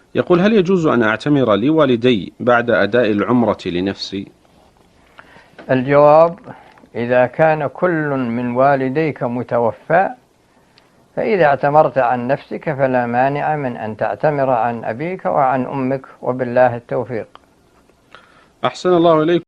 يقول: هل يجوز أن أعتمر لوالدي بعد أداء العمرة لنفسي؟ الجواب: إذا كان كل من والديك متوفى فإذا اعتمرت عن نفسك فلا مانع من أن تعتمر عن أبيك وعن أمك، وبالله التوفيق. أحسن الله إليكم.